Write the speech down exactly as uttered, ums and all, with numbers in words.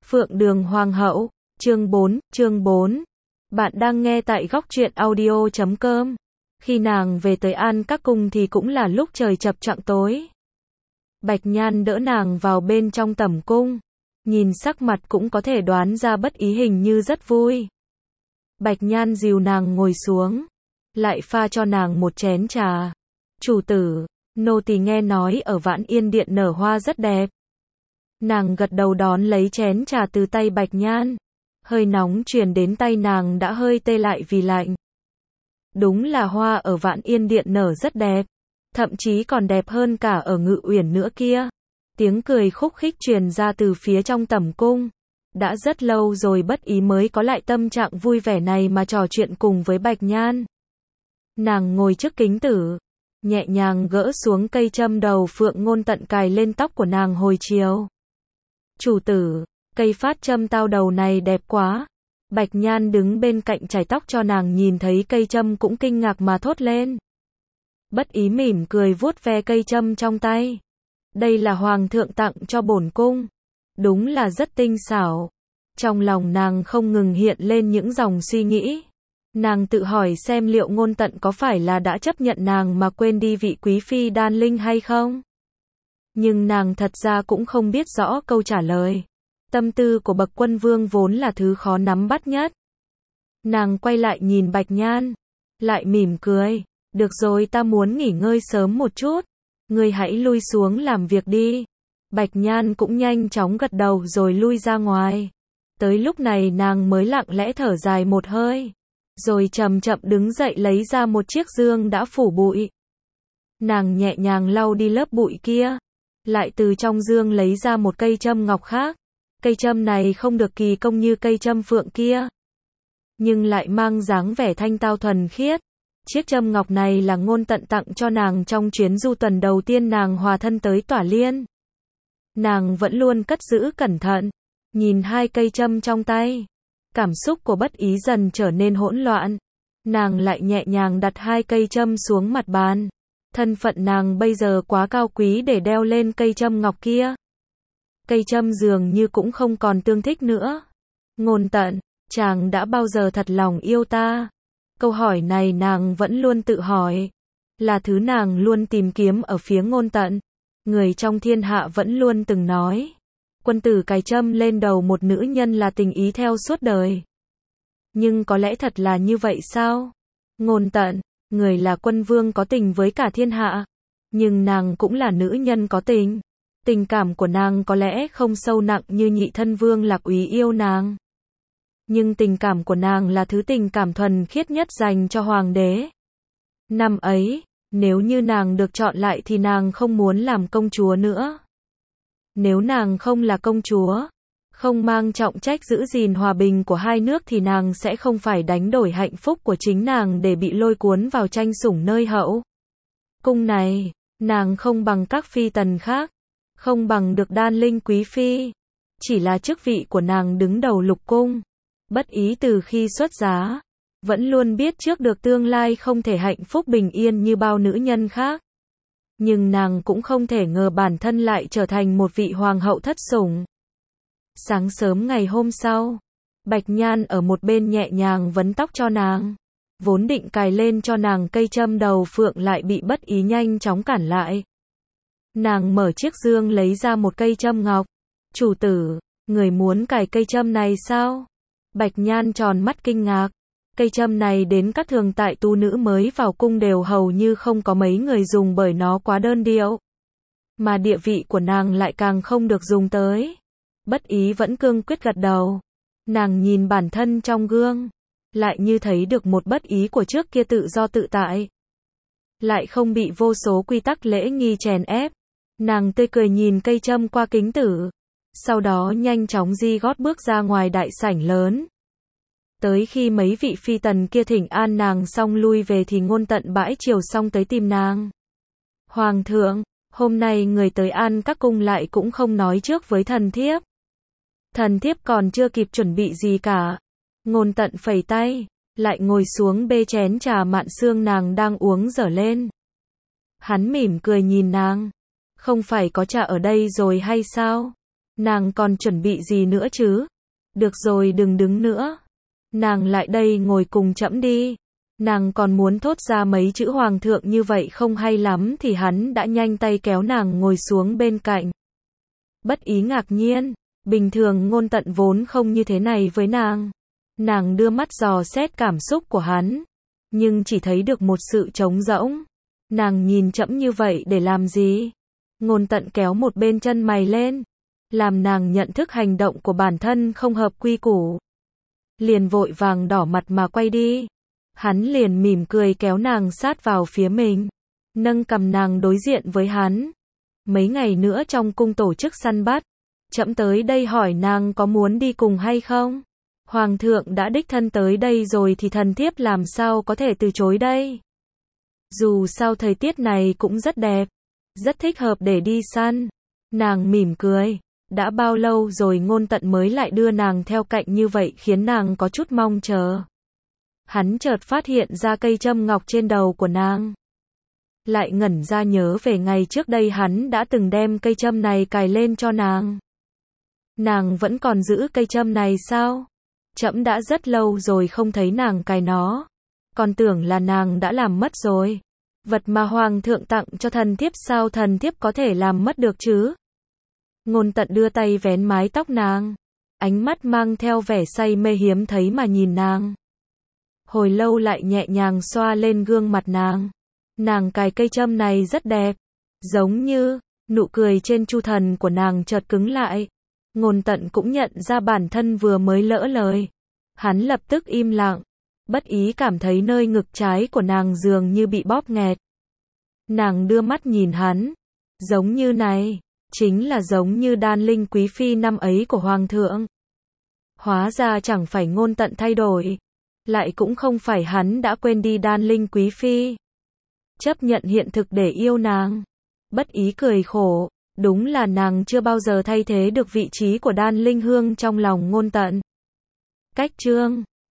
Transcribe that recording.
Phượng Đường Hoàng hậu, chương bốn, chương bốn. Bạn đang nghe tại góc truyện audio chấm com. Khi nàng về tới An Các Cung thì cũng là lúc trời chập choạng tối. Bạch Nhan đỡ nàng vào bên trong tẩm cung. Nhìn sắc mặt cũng có thể đoán ra Bất Ý hình như rất vui. Bạch Nhan dìu nàng ngồi xuống. Lại pha cho nàng một chén trà. Chủ tử, nô tỳ nghe nói ở Vãn Yên Điện nở hoa rất đẹp. Nàng gật đầu đón lấy chén trà từ tay Bạch Nhan. Hơi nóng truyền đến tay nàng đã hơi tê lại vì lạnh. Đúng là hoa ở Vãn Yên Điện nở rất đẹp. Thậm chí còn đẹp hơn cả ở Ngự Uyển nữa kia. Tiếng cười khúc khích truyền ra từ phía trong tẩm cung. Đã rất lâu rồi Bất Ý mới có lại tâm trạng vui vẻ này mà trò chuyện cùng với Bạch Nhan. Nàng ngồi trước kính tử. Nhẹ nhàng gỡ xuống cây châm đầu Phượng Ngôn Tận cài lên tóc của nàng hồi chiều. Chủ tử, cây phát châm tao đầu này đẹp quá. Bạch Nhan đứng bên cạnh chải tóc cho nàng nhìn thấy cây châm cũng kinh ngạc mà thốt lên. Bất Ý mỉm cười vuốt ve cây châm trong tay. Đây là hoàng thượng tặng cho bổn cung. Đúng là rất tinh xảo. Trong lòng nàng không ngừng hiện lên những dòng suy nghĩ. Nàng tự hỏi xem liệu Ngôn Tận có phải là đã chấp nhận nàng mà quên đi vị quý phi đan linh hay không? Nhưng nàng thật ra cũng không biết rõ câu trả lời. Tâm tư của bậc quân vương vốn là thứ khó nắm bắt nhất. Nàng quay lại nhìn Bạch Nhan. Lại mỉm cười. Được rồi, ta muốn nghỉ ngơi sớm một chút. Ngươi hãy lui xuống làm việc đi. Bạch Nhan cũng nhanh chóng gật đầu rồi lui ra ngoài. Tới lúc này nàng mới lặng lẽ thở dài một hơi. Rồi chậm chậm đứng dậy lấy ra một chiếc dương đã phủ bụi. Nàng nhẹ nhàng lau đi lớp bụi kia. Lại từ trong dương lấy ra một cây châm ngọc khác. Cây châm này không được kỳ công như cây châm phượng kia. Nhưng lại mang dáng vẻ thanh tao thuần khiết. Chiếc châm ngọc này là Ngôn Tận tặng cho nàng trong chuyến du tuần đầu tiên nàng hòa thân tới Tỏa Liên. Nàng vẫn luôn cất giữ cẩn thận. Nhìn hai cây châm trong tay. Cảm xúc của Bất Ý dần trở nên hỗn loạn. Nàng lại nhẹ nhàng đặt hai cây châm xuống mặt bàn. Thân phận nàng bây giờ quá cao quý để đeo lên cây châm ngọc kia. Cây châm dường như cũng không còn tương thích nữa. Ngôn Tận, chàng đã bao giờ thật lòng yêu ta? Câu hỏi này nàng vẫn luôn tự hỏi. Là thứ nàng luôn tìm kiếm ở phía Ngôn Tận. Người trong thiên hạ vẫn luôn từng nói. Quân tử cài châm lên đầu một nữ nhân là tình ý theo suốt đời. Nhưng có lẽ thật là như vậy sao? Ngôn Tận, người là quân vương có tình với cả thiên hạ. Nhưng nàng cũng là nữ nhân có tình. Tình cảm của nàng có lẽ không sâu nặng như nhị thân vương Lạc Úy yêu nàng. Nhưng tình cảm của nàng là thứ tình cảm thuần khiết nhất dành cho hoàng đế. Năm ấy, nếu như nàng được chọn lại thì nàng không muốn làm công chúa nữa. Nếu nàng không là công chúa, không mang trọng trách giữ gìn hòa bình của hai nước thì nàng sẽ không phải đánh đổi hạnh phúc của chính nàng để bị lôi cuốn vào tranh sủng nơi hậu cung này. Nàng không bằng các phi tần khác, không bằng được đan linh quý phi. Chỉ là chức vị của nàng đứng đầu lục cung. Bất Ý từ khi xuất giá, vẫn luôn biết trước được tương lai không thể hạnh phúc bình yên như bao nữ nhân khác. Nhưng nàng cũng không thể ngờ bản thân lại trở thành một vị hoàng hậu thất sủng. Sáng sớm ngày hôm sau, Bạch Nhan ở một bên nhẹ nhàng vấn tóc cho nàng. Vốn định cài lên cho nàng cây châm đầu phượng lại bị Bất Ý nhanh chóng cản lại. Nàng mở chiếc dương lấy ra một cây châm ngọc. Chủ tử, người muốn cài cây châm này sao? Bạch Nhan tròn mắt kinh ngạc. Cây châm này đến các thường tại tu nữ mới vào cung đều hầu như không có mấy người dùng bởi nó quá đơn điệu. Mà địa vị của nàng lại càng không được dùng tới. Bất Ý vẫn cương quyết gật đầu. Nàng nhìn bản thân trong gương. Lại như thấy được một Bất Ý của trước kia tự do tự tại. Lại không bị vô số quy tắc lễ nghi chèn ép. Nàng tươi cười nhìn cây châm qua kính tử. Sau đó nhanh chóng di gót bước ra ngoài đại sảnh lớn. Tới khi mấy vị phi tần kia thỉnh an nàng xong lui về thì Ngôn Tận bãi chiều xong tới tìm nàng. Hoàng thượng, hôm nay người tới An Các Cung lại cũng không nói trước với thần thiếp. Thần thiếp còn chưa kịp chuẩn bị gì cả. Ngôn Tận phẩy tay, lại ngồi xuống bê chén trà mạn sương nàng đang uống dở lên. Hắn mỉm cười nhìn nàng. Không phải có trà ở đây rồi hay sao? Nàng còn chuẩn bị gì nữa chứ? Được rồi đừng đứng nữa. Nàng lại đây ngồi cùng trẫm đi. Nàng còn muốn thốt ra mấy chữ hoàng thượng như vậy không hay lắm thì hắn đã nhanh tay kéo nàng ngồi xuống bên cạnh. Bất ý ngạc nhiên, bình thường Ngôn Tận vốn không như thế này với nàng. Nàng đưa mắt dò xét cảm xúc của hắn, nhưng chỉ thấy được một sự trống rỗng. Nàng nhìn trẫm như vậy để làm gì? Ngôn Tận kéo một bên chân mày lên, làm nàng nhận thức hành động của bản thân không hợp quy củ. Liền vội vàng đỏ mặt mà quay đi. Hắn liền mỉm cười kéo nàng sát vào phía mình, nâng cầm nàng đối diện với hắn. Mấy ngày nữa trong cung tổ chức săn bắt, trẫm tới đây hỏi nàng có muốn đi cùng hay không? Hoàng thượng đã đích thân tới đây rồi thì thần thiếp làm sao có thể từ chối đây? Dù sao thời tiết này cũng rất đẹp, rất thích hợp để đi săn. Nàng mỉm cười, đã bao lâu rồi Ngôn Tận mới lại đưa nàng theo cạnh như vậy khiến nàng có chút mong chờ. Hắn chợt phát hiện ra cây châm ngọc trên đầu của nàng. Lại ngẩn ra nhớ về ngày trước đây hắn đã từng đem cây châm này cài lên cho nàng. Nàng vẫn còn giữ cây châm này sao? Trẫm đã rất lâu rồi không thấy nàng cài nó. Còn tưởng là nàng đã làm mất rồi. Vật mà hoàng thượng tặng cho thần thiếp sao thần thiếp có thể làm mất được chứ? Ngôn Tận đưa tay vén mái tóc nàng, ánh mắt mang theo vẻ say mê hiếm thấy mà nhìn nàng. Hồi lâu lại nhẹ nhàng xoa lên gương mặt nàng. Nàng cài cây châm này rất đẹp, giống như, nụ cười trên chu thần của nàng chợt cứng lại. Ngôn Tận cũng nhận ra bản thân vừa mới lỡ lời. Hắn lập tức im lặng, bất ý cảm thấy nơi ngực trái của nàng dường như bị bóp nghẹt. Nàng đưa mắt nhìn hắn, giống như này, chính là giống như Đan Linh quý phi năm ấy của hoàng thượng. Hóa ra chẳng phải Ngôn Tận thay đổi, lại cũng không phải hắn đã quên đi Đan Linh quý phi. Chấp nhận hiện thực để yêu nàng. Bất ý cười khổ, đúng là nàng chưa bao giờ thay thế được vị trí của Đan Linh Hương trong lòng Ngôn Tận. Cách chương